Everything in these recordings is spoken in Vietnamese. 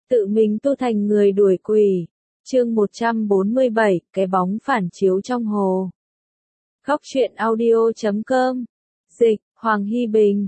tự mình tu thành người đuổi quỷ. Chương 147, cái bóng phản chiếu trong hồ. Góc truyện audio.com. Dịch, Hoàng Hy Bình,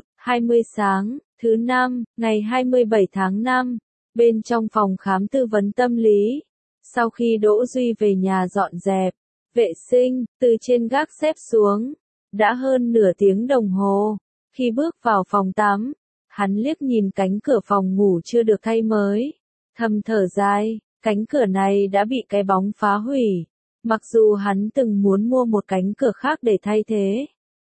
20 sáng, thứ năm, ngày 27 tháng 5, bên trong phòng khám tư vấn tâm lý. Sau khi Đỗ Duy về nhà dọn dẹp, vệ sinh, từ trên gác xếp xuống, đã hơn nửa tiếng đồng hồ. Khi bước vào phòng tắm, hắn liếc nhìn cánh cửa phòng ngủ chưa được thay mới, thầm thở dài, cánh cửa này đã bị cái bóng phá hủy, mặc dù hắn từng muốn mua một cánh cửa khác để thay thế,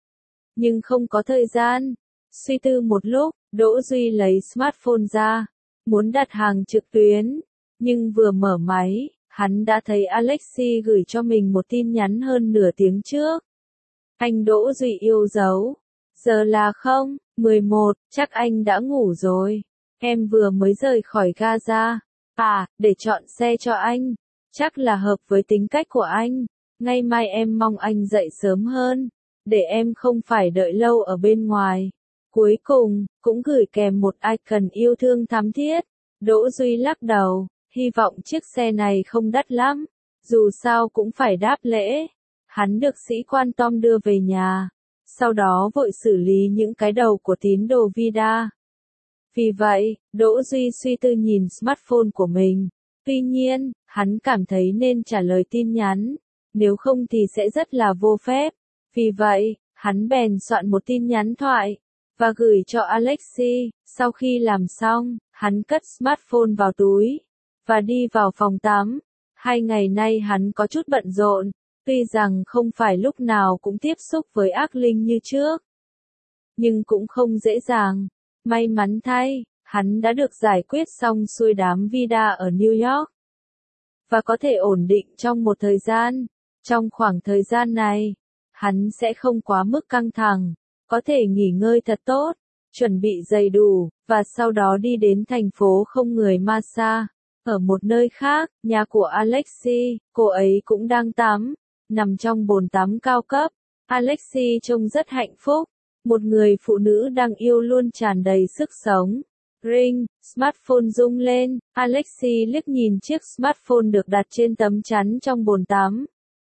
nhưng không có thời gian. Suy tư một lúc, Đỗ Duy lấy smartphone ra, muốn đặt hàng trực tuyến, nhưng vừa mở máy, hắn đã thấy Alexi gửi cho mình một tin nhắn hơn nửa tiếng trước. Anh Đỗ Duy yêu dấu. Giờ là 0:11, chắc anh đã ngủ rồi. Em vừa mới rời khỏi Gaza. Để chọn xe cho anh. Chắc là hợp với tính cách của anh. Ngày mai em mong anh dậy sớm hơn, để em không phải đợi lâu ở bên ngoài. Cuối cùng, cũng gửi kèm một icon yêu thương thắm thiết. Đỗ Duy lắc đầu, hy vọng chiếc xe này không đắt lắm. Dù sao cũng phải đáp lễ. Hắn được sĩ quan Tom đưa về nhà, sau đó vội xử lý những cái đầu của tín đồ Vida. Vì vậy, Đỗ Duy suy tư nhìn smartphone của mình. Tuy nhiên, hắn cảm thấy nên trả lời tin nhắn, nếu không thì sẽ rất là vô phép. Vì vậy, hắn bèn soạn một tin nhắn thoại, và gửi cho Alexi. Sau khi làm xong, hắn cất smartphone vào túi, và đi vào phòng tắm. 2 ngày nay hắn có chút bận rộn. Tuy rằng không phải lúc nào cũng tiếp xúc với ác linh như trước, nhưng cũng không dễ dàng. May mắn thay, hắn đã được giải quyết xong xuôi đám Vida ở New York, và có thể ổn định trong một thời gian. Trong khoảng thời gian này, hắn sẽ không quá mức căng thẳng, có thể nghỉ ngơi thật tốt, chuẩn bị đầy đủ, và sau đó đi đến thành phố không người Masa. Ở một nơi khác, nhà của Alexi, cô ấy cũng đang tắm, nằm trong bồn tắm cao cấp. Alexi trông rất hạnh phúc, một người phụ nữ đang yêu luôn tràn đầy sức sống. Ring, smartphone rung lên, Alexi liếc nhìn chiếc smartphone được đặt trên tấm chắn trong bồn tắm.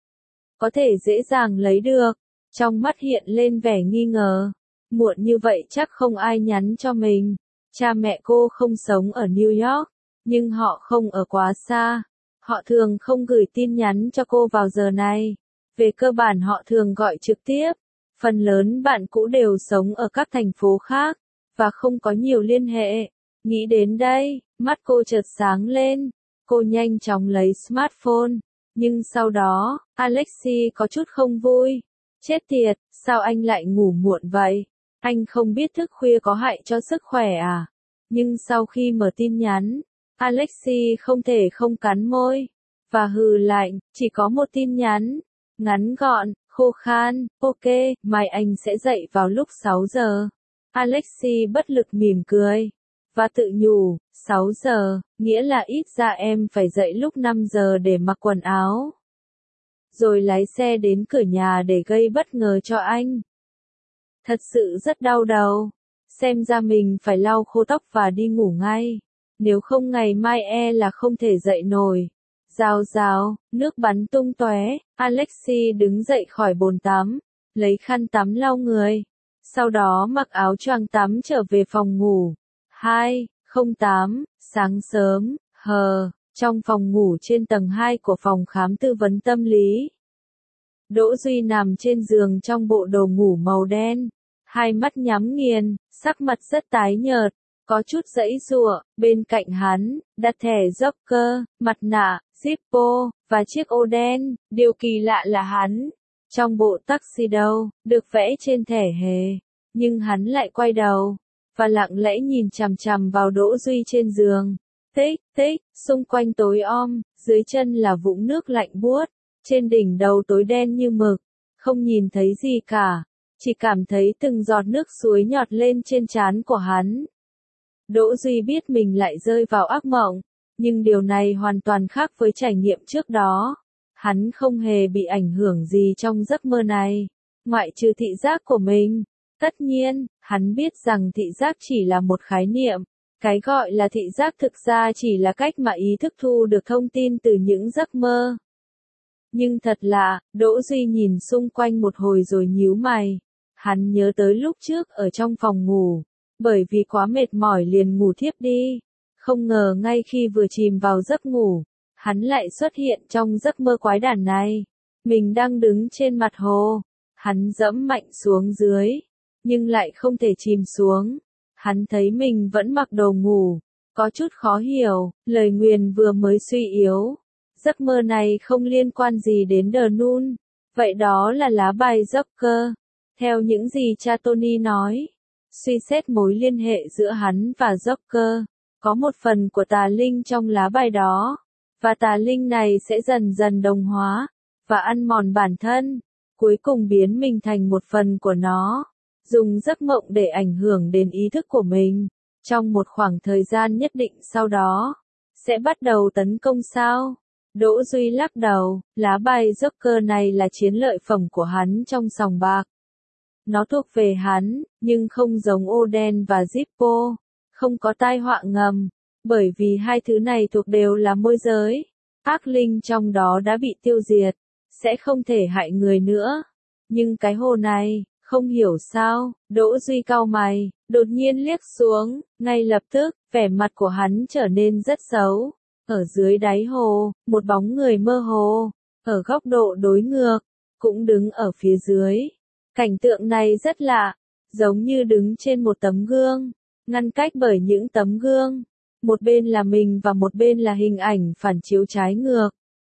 Có thể dễ dàng lấy được, trong mắt hiện lên vẻ nghi ngờ. Muộn như vậy chắc không ai nhắn cho mình. Cha mẹ cô không sống ở New York, nhưng họ không ở quá xa. Họ thường không gửi tin nhắn cho cô vào giờ này. Về cơ bản họ thường gọi trực tiếp. Phần lớn bạn cũ đều sống ở các thành phố khác, và không có nhiều liên hệ. Nghĩ đến đây, mắt cô chợt sáng lên. Cô nhanh chóng lấy smartphone. Nhưng sau đó, Alexi có chút không vui. Chết tiệt, sao anh lại ngủ muộn vậy? Anh không biết thức khuya có hại cho sức khỏe à? Nhưng sau khi mở tin nhắn, Alexi không thể không cắn môi, và hừ lạnh, chỉ có một tin nhắn, ngắn gọn, khô khan, ok, mai anh sẽ dậy vào lúc 6 giờ. Alexi bất lực mỉm cười, và tự nhủ, 6 giờ, nghĩa là ít ra em phải dậy lúc 5 giờ để mặc quần áo. Rồi lái xe đến cửa nhà để gây bất ngờ cho anh. Thật sự rất đau đầu, xem ra mình phải lau khô tóc và đi ngủ ngay. Nếu không ngày mai là không thể dậy nổi. Rào rào, nước bắn tung tóe. Alexi đứng dậy khỏi bồn tắm, lấy khăn tắm lau người. Sau đó mặc áo choàng tắm trở về phòng ngủ. 2:08, sáng sớm, trong phòng ngủ trên tầng 2 của phòng khám tư vấn tâm lý. Đỗ Duy nằm trên giường trong bộ đồ ngủ màu đen, hai mắt nhắm nghiền, sắc mặt rất tái nhợt. Có chút giãy giụa, bên cạnh hắn, đặt thẻ Joker, mặt nạ, Zippo, và chiếc ô đen. Điều kỳ lạ là hắn, trong bộ tuxedo, được vẽ trên thẻ hề, nhưng hắn lại quay đầu, và lặng lẽ nhìn chằm chằm vào Đỗ Duy trên giường. Tích, tích, xung quanh tối om, dưới chân là vũng nước lạnh buốt, trên đỉnh đầu tối đen như mực, không nhìn thấy gì cả, chỉ cảm thấy từng giọt nước suối nhọt lên trên trán của hắn. Đỗ Duy biết mình lại rơi vào ác mộng, nhưng điều này hoàn toàn khác với trải nghiệm trước đó. Hắn không hề bị ảnh hưởng gì trong giấc mơ này, ngoại trừ thị giác của mình. Tất nhiên, hắn biết rằng thị giác chỉ là một khái niệm, Cái gọi là thị giác thực ra chỉ là cách mà ý thức thu được thông tin từ những giấc mơ. Nhưng thật lạ, Đỗ Duy nhìn xung quanh một hồi rồi nhíu mày. Hắn nhớ tới lúc trước ở trong phòng ngủ, bởi vì quá mệt mỏi liền ngủ thiếp đi. Không ngờ ngay khi vừa chìm vào giấc ngủ, hắn lại xuất hiện trong giấc mơ quái đản này. Mình đang đứng trên mặt hồ, hắn dẫm mạnh xuống dưới, nhưng lại không thể chìm xuống. Hắn thấy mình vẫn mặc đồ ngủ, có chút khó hiểu, lời nguyền vừa mới suy yếu. Giấc mơ này không liên quan gì đến The Nun, vậy đó là lá bài Joker. Theo những gì cha Tony nói, suy xét mối liên hệ giữa hắn và Joker, có một phần của tà linh trong lá bài đó, và tà linh này sẽ dần dần đồng hóa, và ăn mòn bản thân, cuối cùng biến mình thành một phần của nó, dùng giấc mộng để ảnh hưởng đến ý thức của mình, trong một khoảng thời gian nhất định sau đó, sẽ bắt đầu tấn công sao? Đỗ Duy lắc đầu, lá bài Joker này là chiến lợi phẩm của hắn trong sòng bạc. Nó thuộc về hắn, nhưng không giống Oden và Zippo, không có tai họa ngầm, bởi vì hai thứ này thuộc đều là môi giới. Ác linh trong đó đã bị tiêu diệt, sẽ không thể hại người nữa. Nhưng cái hồ này, không hiểu sao, Đỗ Duy cau mày, đột nhiên liếc xuống, ngay lập tức, vẻ mặt của hắn trở nên rất xấu. Ở dưới đáy hồ, một bóng người mơ hồ, ở góc độ đối ngược, cũng đứng ở phía dưới. Cảnh tượng này rất lạ, giống như đứng trên một tấm gương, ngăn cách bởi những tấm gương. Một bên là mình và một bên là hình ảnh phản chiếu trái ngược.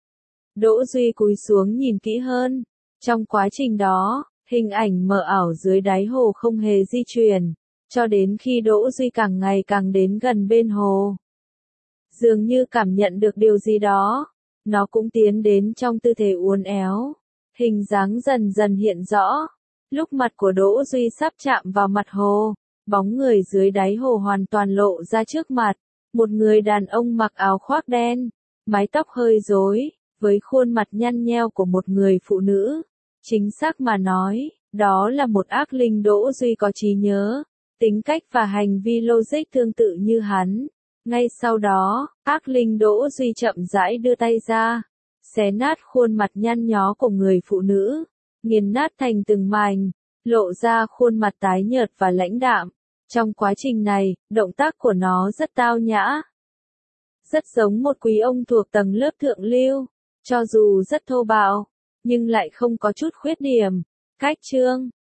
Đỗ Duy cúi xuống nhìn kỹ hơn. Trong quá trình đó, hình ảnh mờ ảo dưới đáy hồ không hề di chuyển, cho đến khi Đỗ Duy càng ngày càng đến gần bên hồ. Dường như cảm nhận được điều gì đó, nó cũng tiến đến trong tư thế uốn éo. Hình dáng dần dần hiện rõ. Lúc mặt của Đỗ Duy sắp chạm vào mặt hồ, bóng người dưới đáy hồ hoàn toàn lộ ra trước mặt. Một người đàn ông mặc áo khoác đen, mái tóc hơi rối, với khuôn mặt nhăn nheo của một người phụ nữ. Chính xác mà nói, đó là một ác linh. Đỗ Duy có trí nhớ, tính cách và hành vi logic tương tự như hắn. Ngay sau đó, ác linh Đỗ Duy chậm rãi đưa tay ra, xé nát khuôn mặt nhăn nhó của người phụ nữ, nghiền nát thành từng mảnh, lộ ra khuôn mặt tái nhợt và lãnh đạm. Trong quá trình này, động tác của nó rất tao nhã, rất giống một quý ông thuộc tầng lớp thượng lưu, cho dù rất thô bạo, nhưng lại không có chút khuyết điểm. Cách chương